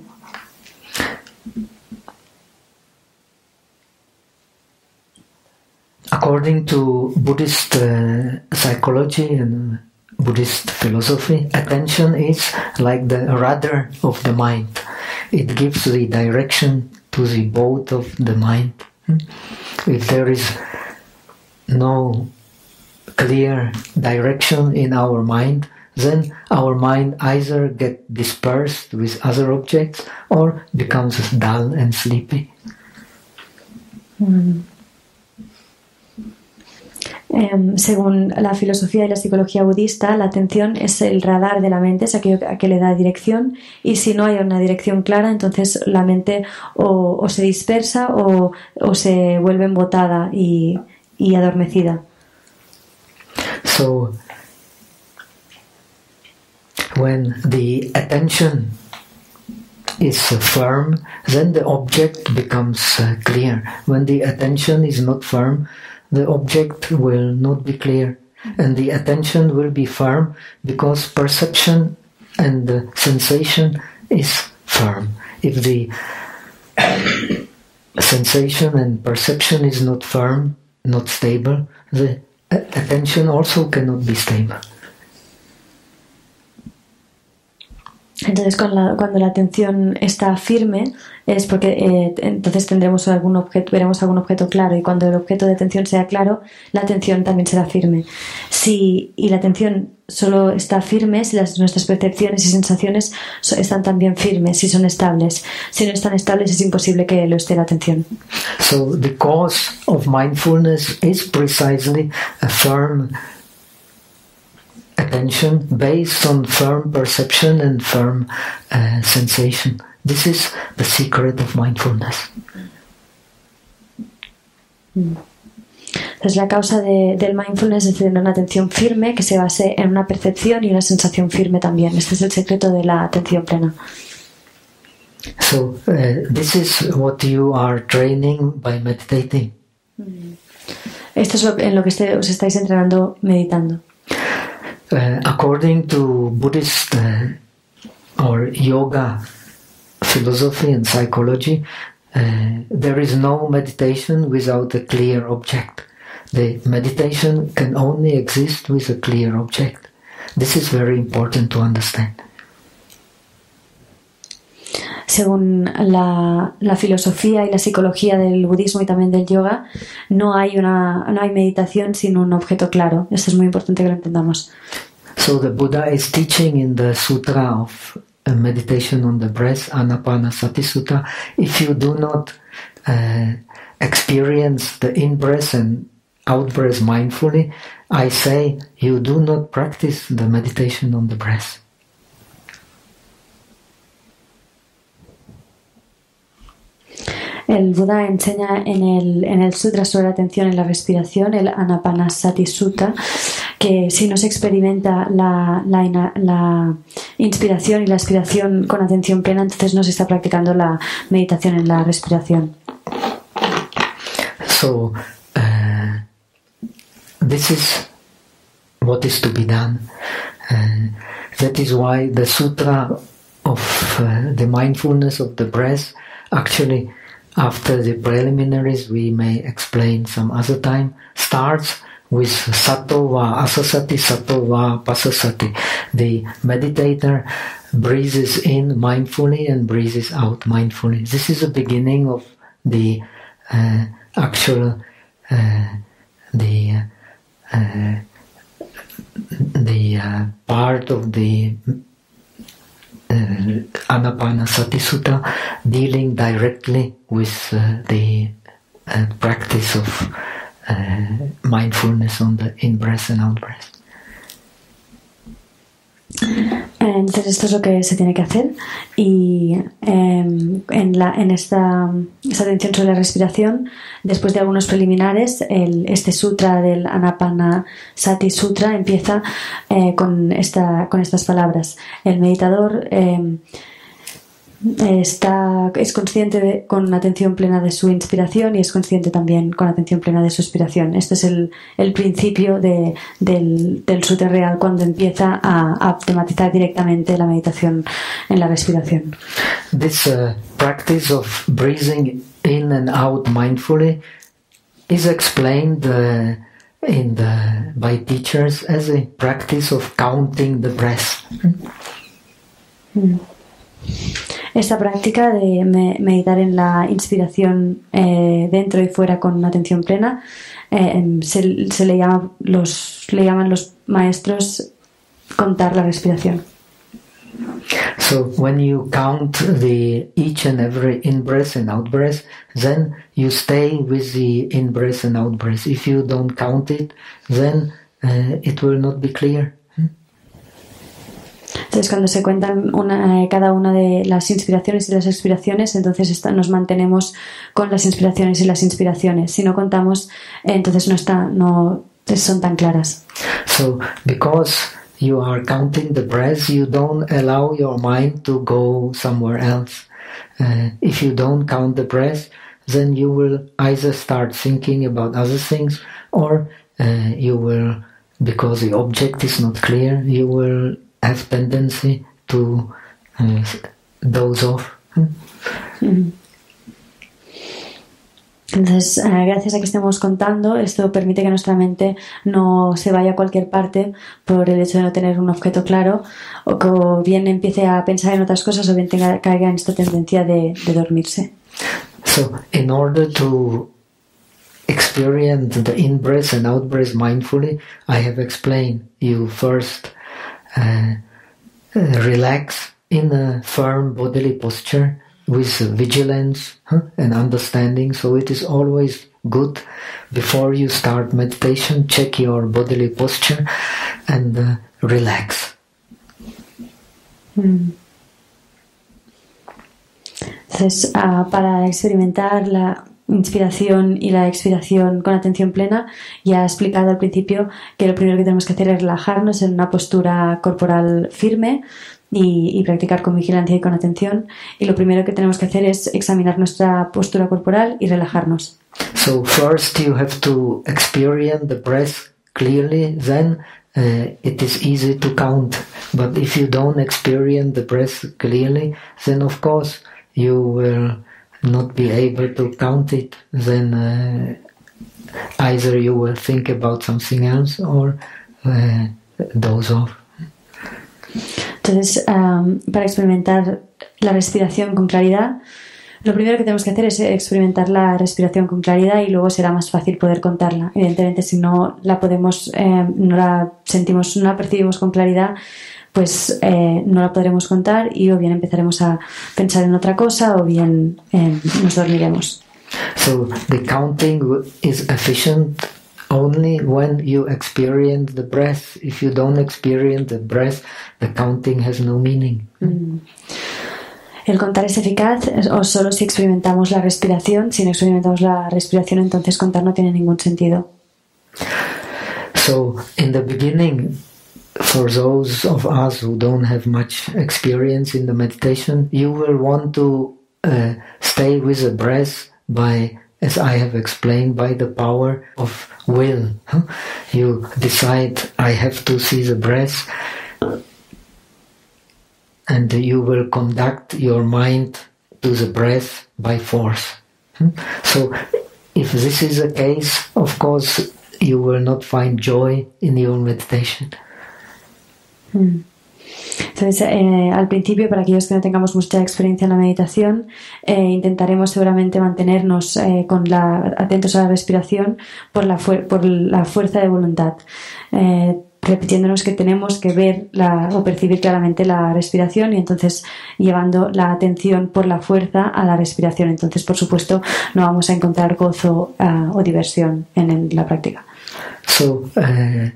A: According to Buddhist uh, psychology and Buddhist philosophy, attention is like the rudder of the mind. it gives the direction to the boat of the mind. If there is no clear direction in our mind, then our mind either gets dispersed with other objects or becomes dull and sleepy.
B: Mm. Eh, según la filosofía y la psicología budista, la atención es el radar de la mente, es aquello a que le da dirección, y si no hay una dirección clara, entonces la mente o, o se dispersa o, o se vuelve embotada y, y adormecida.
A: So, when the attention is firm, then the object becomes uh, clear. When the attention is not firm, the object will not be clear. And the attention will be firm because perception and the sensation is firm. If the sensation and perception is not firm, not stable, the attention also cannot be stable.
B: Entonces, con la, cuando la atención está firme, es porque eh, entonces tendremos algún objeto, veremos algún objeto claro, y cuando el objeto de atención sea claro, la atención también será firme. Si y la atención solo está firme si las, nuestras percepciones y sensaciones so, están también firmes, si son estables. Si no están estables, es imposible que lo esté la atención.
A: So the cause of mindfulness is precisely a firm attention based on firm perception and firm uh, sensation. This is the secret of mindfulness.
B: Entonces la causa de, del mindfulness es tener una atención firme que se base en una percepción y una sensación firme también. Este es el secreto de la atención plena.
A: So uh, this is what you are training by meditating.
B: Esto es lo, en lo que este, os estáis entrenando meditando.
A: Uh, according to Buddhist uh, or yoga philosophy and psychology, uh, there is no meditation without a clear object. The meditation can only exist with a clear object. This is very important to understand.
B: Según la, la filosofía y la psicología del budismo y también del yoga, no hay una no hay meditación sin un objeto claro. Esto es muy importante que lo entendamos.
A: So the Buddha is teaching in the Sutra of uh, meditation on the breath, Anapanasati Sutta, if you do not uh, experience the in-breath and out-breath mindfully, I say you do not practice the meditation on the breath.
B: El Buda enseña en el, en el Sutra sobre la atención en la respiración, el Anapanasati Sutta, que si no se experimenta la, la, la inspiración y la expiración con atención plena, entonces no se está practicando la meditación en la respiración.
A: So, uh, this is what is to be done. Uh, that is why the Sutra of uh, the mindfulness of the breath, actually, after the preliminaries, we may explain some other time, starts with Sato va asasati, Sato va pasasati. The meditator breathes in mindfully and breathes out mindfully. This is the beginning of the uh, actual, uh, the uh, the uh, part of the Uh, Anapanasati Sutta dealing directly with uh, the uh, practice of uh, mindfulness on the in-breath and out-breath.
B: Entonces esto es lo que se tiene que hacer y eh, en, la, en esta, esta atención sobre la respiración, después de algunos preliminares, el, este sutra del Anapanasati Sutra empieza eh, con, esta, con estas palabras. El meditador eh, está, es consciente de, con atención plena de su inspiración y es consciente también con atención plena de su expiración. Este es el, el principio de, del, del sutra real cuando empieza a, a tematizar directamente la meditación en la respiración.
A: This uh, practice of breathing in and out mindfully is explained uh, in the, by teachers as a practice of counting the breath.
B: Mm. Esta práctica de me- meditar en la inspiración eh, dentro y fuera con atención plena eh, se, se le llama los le llaman los maestros contar la respiración.
A: So when you count the each and every in-breath and out-breath, then you stay with the in-breath and out-breath. If you don't count it, then uh, it will not be clear.
B: Entonces, cuando se cuentan una, eh, cada una de las inspiraciones y las expiraciones, entonces está, nos mantenemos con las inspiraciones y las inspiraciones. Si no contamos, eh, entonces no está, no son tan claras.
A: So because you are counting the breaths, you don't allow your mind to go somewhere else. Uh, if you don't count the breath, then you will either start thinking about other things, or uh, you will, because the object is not clear, you will have tendency to uh, doze off.
B: Mm. Entonces, eh, gracias a que estemos contando, esto permite que nuestra mente no se vaya a cualquier parte por el hecho de no tener un objeto claro, o que o bien empiece a pensar en otras cosas, o bien tenga, caiga en esta tendencia de, de dormirse.
A: So, in order to experience the in-breath and out-breath mindfully, I have explained you first uh, uh, relax in a firm bodily posture with vigilance huh, and understanding. So it is always good before you start meditation, check your bodily posture and uh, relax.
B: Mm. Entonces, uh, para experimentar la inspiración y la expiración con atención plena, ya he explicado al principio que lo primero que tenemos que hacer es relajarnos en una postura corporal firme y, y practicar con vigilancia y con atención. Y lo primero que tenemos que hacer es examinar nuestra postura corporal y relajarnos.
A: So first you have to experience the breath clearly, then uh, it is easy to count. But if you don't experience the breath clearly, then of course you will not be able to count it. Then uh, either you will think about something else or uh, doze off.
B: Entonces, um, para experimentar la respiración con claridad, lo primero que tenemos que hacer es experimentar la respiración con claridad y luego será más fácil poder contarla. Evidentemente, si no la podemos, eh, no la sentimos, no la percibimos con claridad, pues eh, no la podremos contar y o bien empezaremos a pensar en otra cosa o bien eh, nos dormiremos.
A: So the counting is efficient only when you experience the breath. If you don't experience the breath, the counting has no meaning.
B: Mm. El contar es eficaz o solo si experimentamos la respiración. Si no experimentamos la respiración, entonces contar no tiene ningún sentido.
A: So in the beginning, for those of us who don't have much experience in the meditation, you will want to uh, stay with the breath by, as I have explained, by the power of will. Huh? You decide, I have to see the breath, and you will conduct your mind to the breath by force. Hmm? So if this is the case, of course, you will not find joy in your meditation.
B: Hmm. Entonces, eh, al principio, para aquellos que no tengamos mucha experiencia en la meditación, eh, intentaremos seguramente mantenernos eh, con la, atentos a la respiración por la, fuer- por la fuerza de voluntad, eh, repitiéndonos que tenemos que ver la, o percibir claramente la respiración y entonces llevando la atención por la fuerza a la respiración. Entonces, por supuesto, no vamos a encontrar gozo uh, o diversión en, en la práctica.
A: So, uh,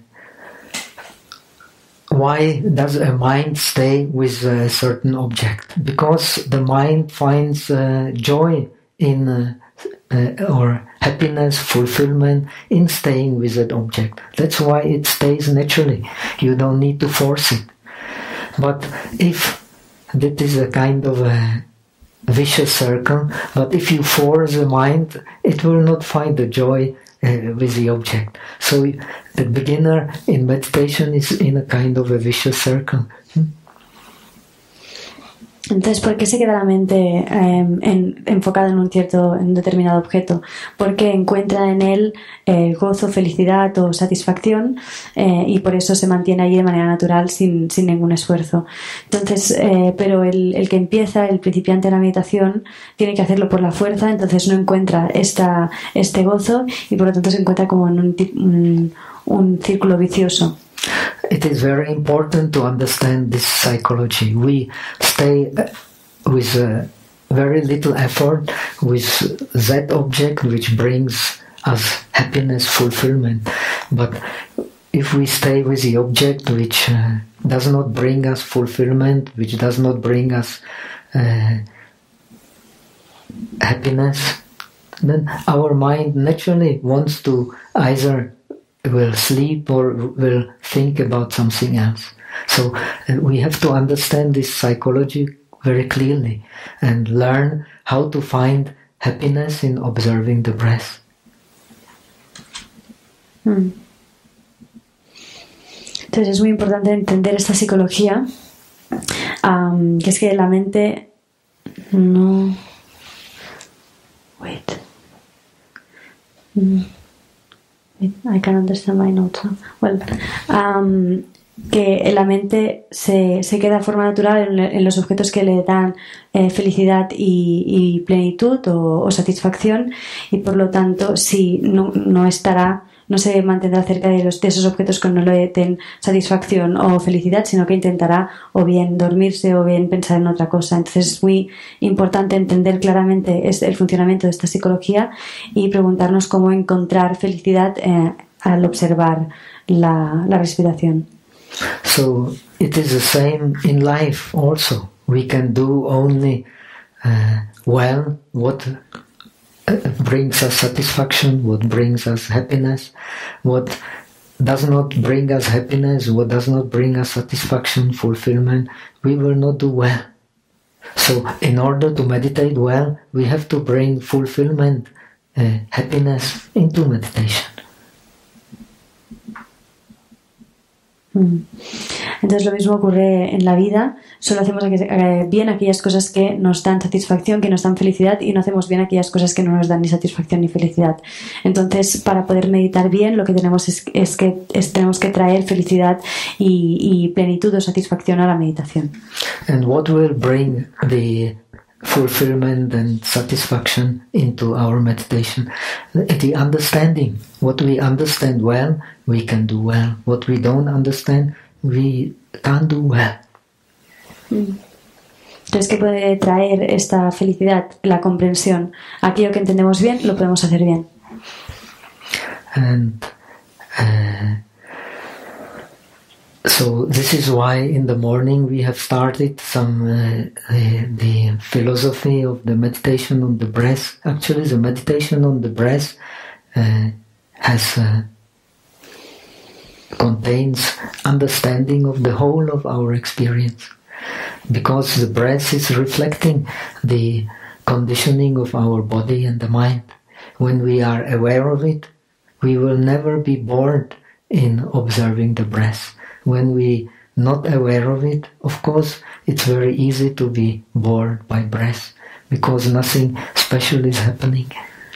A: why does a mind stay with a certain object? Because the mind finds uh, joy in uh, uh, or happiness, fulfillment in staying with that object. That's why it stays naturally. You don't need to force it. But if that is a kind of a vicious circle, but if you force the mind, it will not find the joy Uh, with the object. So the beginner in meditation is in a kind of a vicious circle. Hmm?
B: Entonces, ¿por qué se queda la mente eh, en, enfocada en un cierto, en un determinado objeto? Porque encuentra en él eh, gozo, felicidad o satisfacción eh, y por eso se mantiene allí de manera natural sin, sin ningún esfuerzo. Entonces, eh, pero el, el que empieza, el principiante de la meditación, tiene que hacerlo por la fuerza, entonces no encuentra esta, este gozo y por lo tanto se encuentra como en un, un, un círculo vicioso.
A: It is very important to understand this psychology. We stay with uh, very little effort with that object which brings us happiness, fulfillment. But if we stay with the object which uh, does not bring us fulfillment, which does not bring us uh, happiness, then our mind naturally wants to either will sleep or will think about something else. So uh, we have to understand this psychology very clearly and learn how to find happiness in observing the breath.
B: Hmm. Entonces es muy importante entender esta psicología, um, que es que la mente no... Wait. Mm. I can understand my notes. Well, um, que la mente se, se queda de forma natural en, en los objetos que le dan eh, felicidad y, y plenitud o, o satisfacción y por lo tanto si no, no estará, no se mantendrá cerca de, los, de esos objetos que no le den satisfacción o felicidad, sino que intentará o bien dormirse o bien pensar en otra cosa. Entonces es muy importante entender claramente el funcionamiento de esta psicología y preguntarnos cómo encontrar felicidad eh, al observar la, la respiración.
A: So it is the same in life also. We can do only uh, well what brings us satisfaction, what brings us happiness, what does not bring us happiness, what does not bring us satisfaction, fulfillment, we will not do well. So in order to meditate well, we have to bring fulfillment, uh, happiness into meditation.
B: Entonces lo mismo ocurre en la vida, solo hacemos bien aquellas cosas que nos dan satisfacción, que nos dan felicidad y no hacemos bien aquellas cosas que no nos dan ni satisfacción ni felicidad. Entonces para poder meditar bien lo que tenemos es, es que es, tenemos que traer felicidad y, y plenitud o satisfacción a la meditación.
A: And what will bring the fulfillment and satisfaction into our meditation? The understanding. What we understand well, we can do well. What we don't understand, we can't do well.
B: Entonces, ¿qué puede traer esta felicidad? La comprensión. Aquello que entendemos bien, lo podemos hacer bien.
A: And uh, so this is why in the morning we have started some uh, the, the philosophy of the meditation on the breath. Actually, the meditation on the breath uh, has uh, contains understanding of the whole of our experience, because the breath is reflecting the conditioning of our body and the mind. When we are aware of it, we will never be bored in observing the breath. When we not aware of it, of course, it's very easy to be bored by breath, because nothing special is happening.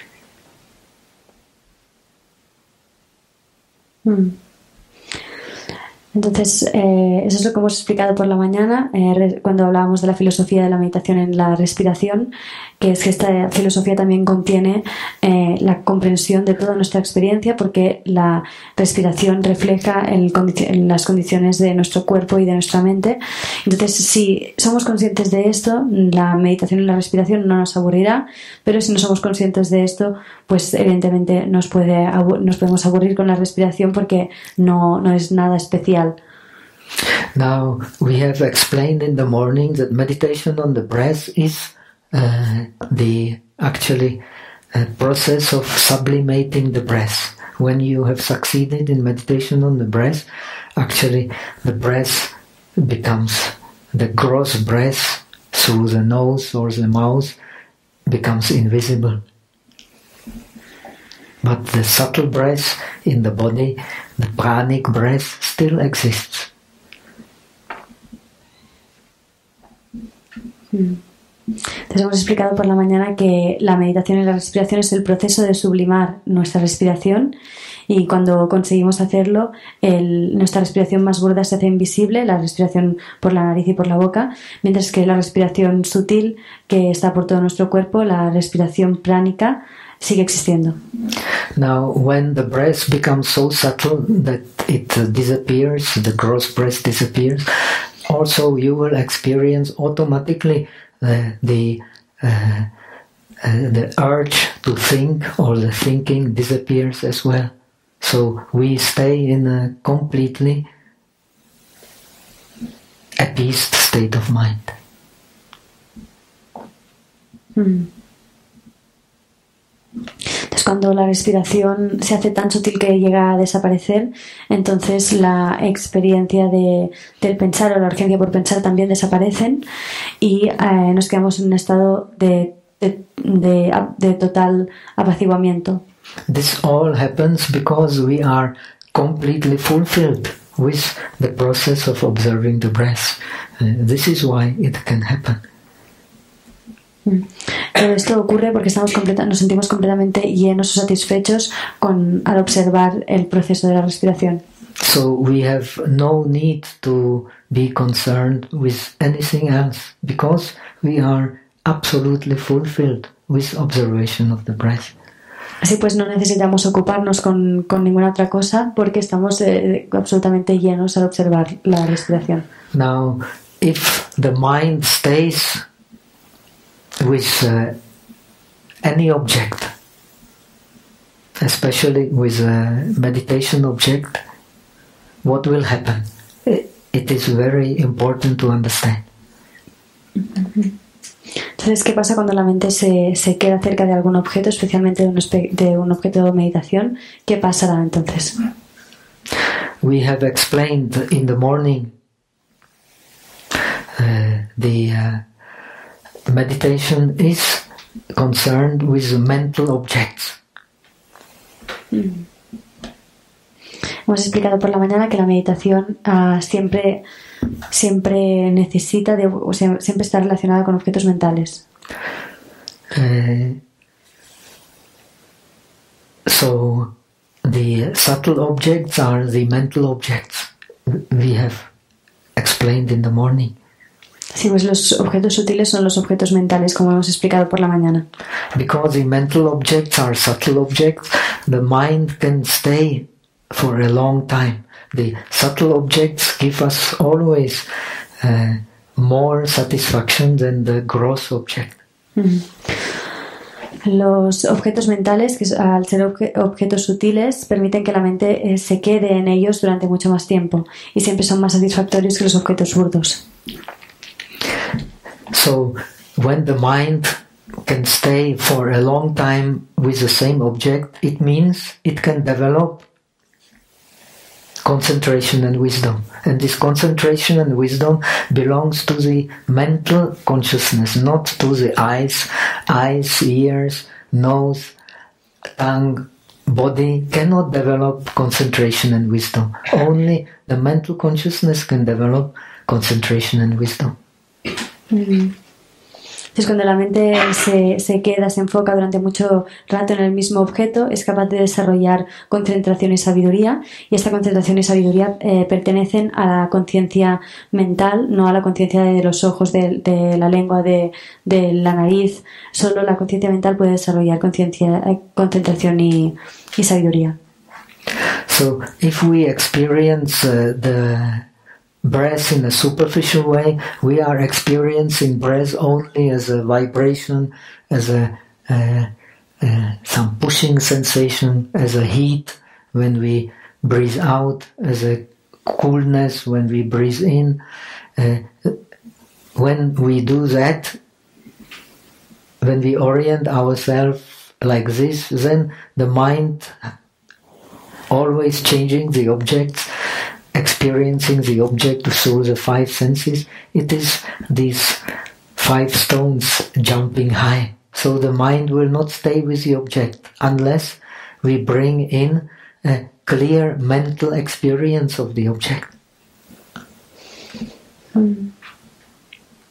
B: Hmm. Entonces, eh, eso es lo que hemos explicado por la mañana eh, cuando hablábamos de la filosofía de la meditación en la respiración, que es que esta filosofía también contiene eh, la comprensión de toda nuestra experiencia, porque la respiración refleja el condici- en las condiciones de nuestro cuerpo y de nuestra mente. Entonces, si somos conscientes de esto, la meditación en la respiración no nos aburrirá, pero si no somos conscientes de esto, pues evidentemente nos, puede abu- nos podemos aburrir con la respiración porque no, no es nada especial.
A: Now, we have explained in the morning that meditation on the breath is uh, the actually uh, process of sublimating the breath. When you have succeeded in meditation on the breath, actually the breath becomes, the gross breath through the nose or the mouth becomes invisible. But the subtle breath in the body, the pranic breath, still exists.
B: Mm. Entonces hemos explicado por la mañana que la meditación y la respiración es el proceso de sublimar nuestra respiración, y cuando conseguimos hacerlo, el, nuestra respiración más burda se hace invisible, la respiración por la nariz y por la boca, mientras que la respiración sutil, que está por todo nuestro cuerpo, la respiración pránica, sigue existiendo.
A: Now, when the breath becomes so subtle that it uh, disappears, the gross breath disappears, also you will experience automatically uh, the uh, uh, the urge to think, or the thinking disappears as well. So we stay in a completely appeased state of mind.
B: Mm. Entonces, cuando la respiración se hace tan sutil que llega a desaparecer, entonces la experiencia de, del pensar o la urgencia por pensar también desaparecen, y eh, nos quedamos en un estado de, de, de, de total apaciguamiento.
A: This all happens because we are completely fulfilled with the process of observing the breath. Uh, this is why it can happen.
B: Pero esto ocurre porque estamos completa, nos sentimos completamente llenos o satisfechos con, al observar el proceso de la respiración.
A: So we have no need to be concerned with anything else, because we are absolutely fulfilled with observation of the breath.
B: Así pues, no necesitamos ocuparnos con, con ninguna otra cosa, porque estamos eh, absolutamente llenos al observar la respiración.
A: Now, if the mind stays with uh, any object, especially with a meditation object, what will happen? It is very important to understand.
B: Entonces, ¿qué pasa cuando la mente se, se queda cerca de algún objeto, especialmente de un, de un objeto de meditación? ¿Qué pasará entonces?
A: We have explained in the morning uh, the uh, meditation is concerned with mental objects.
B: Mm. Hemos explicado por la mañana que la meditación uh, siempre, siempre necesita, de, o sea, siempre está relacionada con objetos mentales.
A: Uh, so the subtle objects are the mental objects we have explained in the morning.
B: Sí, pues los objetos sutiles son los objetos mentales, como hemos explicado por la mañana.
A: Because the mental objects are subtle objects, the mind can stay for a long time. The subtle objects give us always uh, more satisfaction than the gross object.
B: Mm. Los objetos mentales, que al ser obje- objetos sutiles, permiten que la mente eh, se quede en ellos durante mucho más tiempo, y siempre son más satisfactorios que los objetos burdos.
A: So, when the mind can stay for a long time with the same object, it means it can develop concentration and wisdom. And this concentration and wisdom belongs to the mental consciousness, not to the eyes. Eyes, ears, nose, tongue, body cannot develop concentration and wisdom. Only the mental consciousness can develop concentration and wisdom.
B: Mm. Entonces, cuando la mente se, se queda, se enfoca durante mucho rato en el mismo objeto, es capaz de desarrollar concentración y sabiduría, y esta concentración y sabiduría eh, pertenecen a la conciencia mental, no a la conciencia de los ojos, de, de la lengua, de, de la nariz. Solo la conciencia mental puede desarrollar conciencia, eh, concentración y, y sabiduría.
A: So, if we experience uh, the breath in a superficial way, we are experiencing breath only as a vibration, as a uh, uh, some pushing sensation, as a heat when we breathe out, as a coolness when we breathe in. Uh, when we do that, when we orient ourselves like this, then the mind always changing the objects, experiencing the object through the five senses. It is these five stones jumping high. So the mind will not stay with the object unless we bring in a clear mental experience of the object.
B: Mm.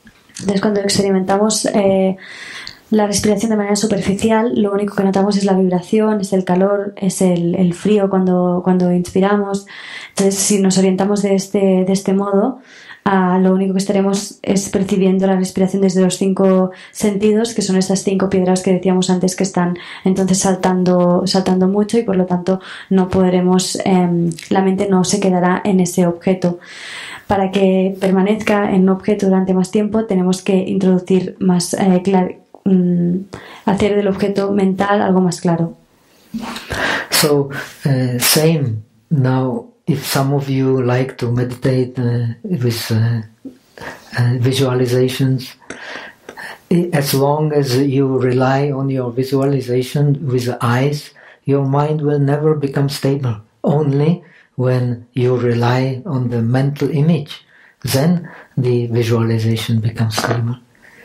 B: Entonces, cuando experimentamos eh, la respiración de manera superficial, lo único que notamos es la vibración, es el calor, es el, el frío cuando, cuando inspiramos. Entonces, si nos orientamos de este, de este modo, uh, lo único que estaremos es percibiendo la respiración desde los cinco sentidos, que son estas cinco piedras que decíamos antes que están entonces saltando, saltando mucho, y por lo tanto no podremos, eh, la mente no se quedará en ese objeto. Para que permanezca en un objeto durante más tiempo, tenemos que introducir más eh, clar- mm, hacer del objeto mental algo más claro.
A: So, uh, same now, if some of you like to meditate uh, with uh, uh, visualizations, as long as you rely on your visualization with the eyes, your mind will never become stable. Only when you rely on the mental image, then the visualization becomes stable.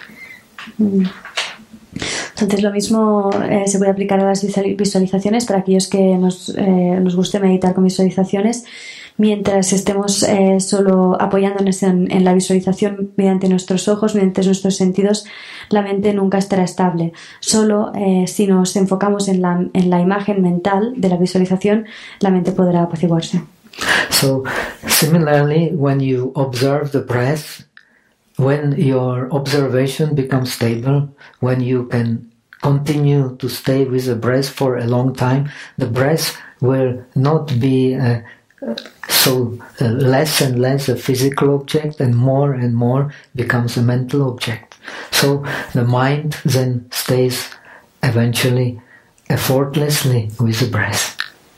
B: Entonces lo mismo eh, se puede aplicar a las visualizaciones para aquellos que nos, eh, nos guste meditar con visualizaciones. Mientras estemos eh, solo apoyándonos en, en la visualización mediante nuestros ojos, mediante nuestros sentidos, la mente nunca estará estable. Solo eh, si nos enfocamos en la, en la imagen mental de la visualización, la mente podrá apaciguarse.
A: So, similarly, when you observe the breath, when your observation becomes stable, when you can continue to stay with the breath for a long time, the breath will not be uh, so uh, less and less a physical object, and more and more becomes a mental object. So the mind then stays eventually effortlessly with the breath.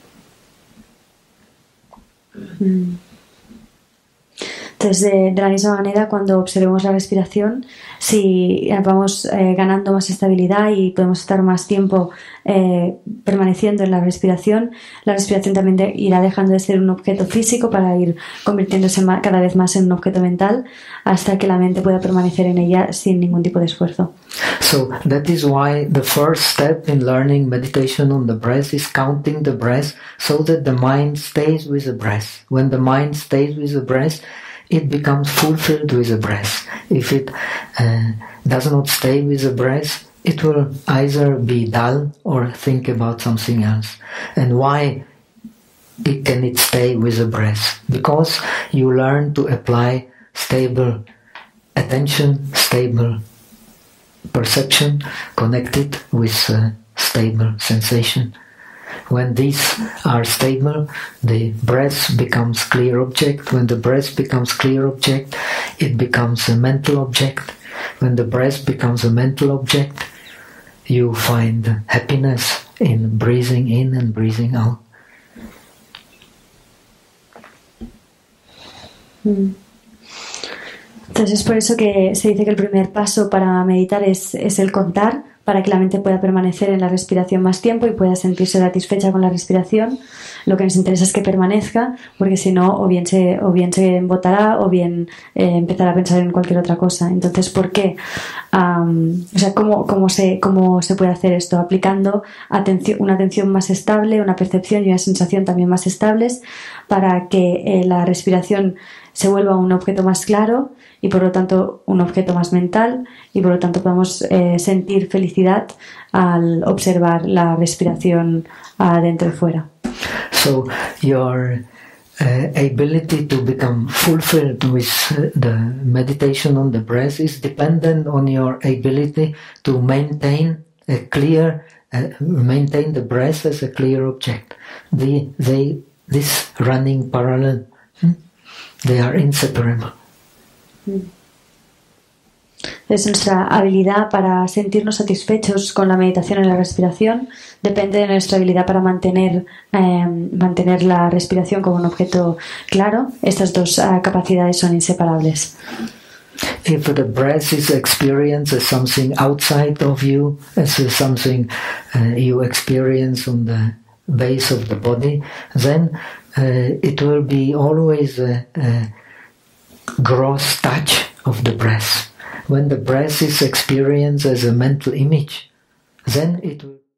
B: Mm. Entonces, de, de la misma manera, cuando observemos la respiración, si vamos eh, ganando más estabilidad y podemos estar más tiempo eh, permaneciendo en la respiración, la respiración también de, irá dejando de ser un objeto físico para ir convirtiéndose más, cada vez más en un objeto mental, hasta que la mente pueda permanecer en ella sin ningún tipo de esfuerzo.
A: So that is why the first step in learning meditation on the breath is counting the breath, so that the mind stays with the breath. When the mind stays with the breath, it becomes fulfilled with the breath. If it uh, does not stay with the breath, it will either be dull or think about something else. And why it, can it stay with the breath? Because you learn to apply stable attention, stable perception, connected with uh, stable sensation. When these are stable, the breath becomes clear object. When the breath becomes clear object, it becomes a mental object. When the breath becomes a mental object, you find happiness in breathing in and breathing out.
B: Mm. Entonces es por eso que se dice que el primer paso para meditar es, es el contar, para que la mente pueda permanecer en la respiración más tiempo y pueda sentirse satisfecha con la respiración. Lo que nos interesa es que permanezca, porque si no, o bien se, o bien se embotará, o bien eh, empezará a pensar en cualquier otra cosa. Entonces, ¿por qué? Um, o sea, ¿cómo, cómo, se, ¿cómo se puede hacer esto? Aplicando atención, una atención más estable, una percepción y una sensación también más estables, para que eh, la respiración se vuelva un objeto más claro y por lo tanto un objeto más mental, y por lo tanto podemos eh, sentir felicidad al observar la respiración adentro y fuera.
A: So your uh, ability to become fulfilled with uh, the meditation on the breath is dependent on your ability to maintain a clear, uh, maintain the breath as a clear object. The, they, this running parallel, hmm? They are inseparable.
B: Es nuestra habilidad para sentirnos satisfechos con la meditación en la respiración, depende de nuestra habilidad para mantener, eh, mantener la respiración como un objeto claro. Estas dos uh, capacidades son inseparables.
A: If the breath is experienced as something outside of you, as something uh, you experience on the base of the body, then uh, it will be always a, a gross touch of the breath. When the breath is experienced as a mental image, then it will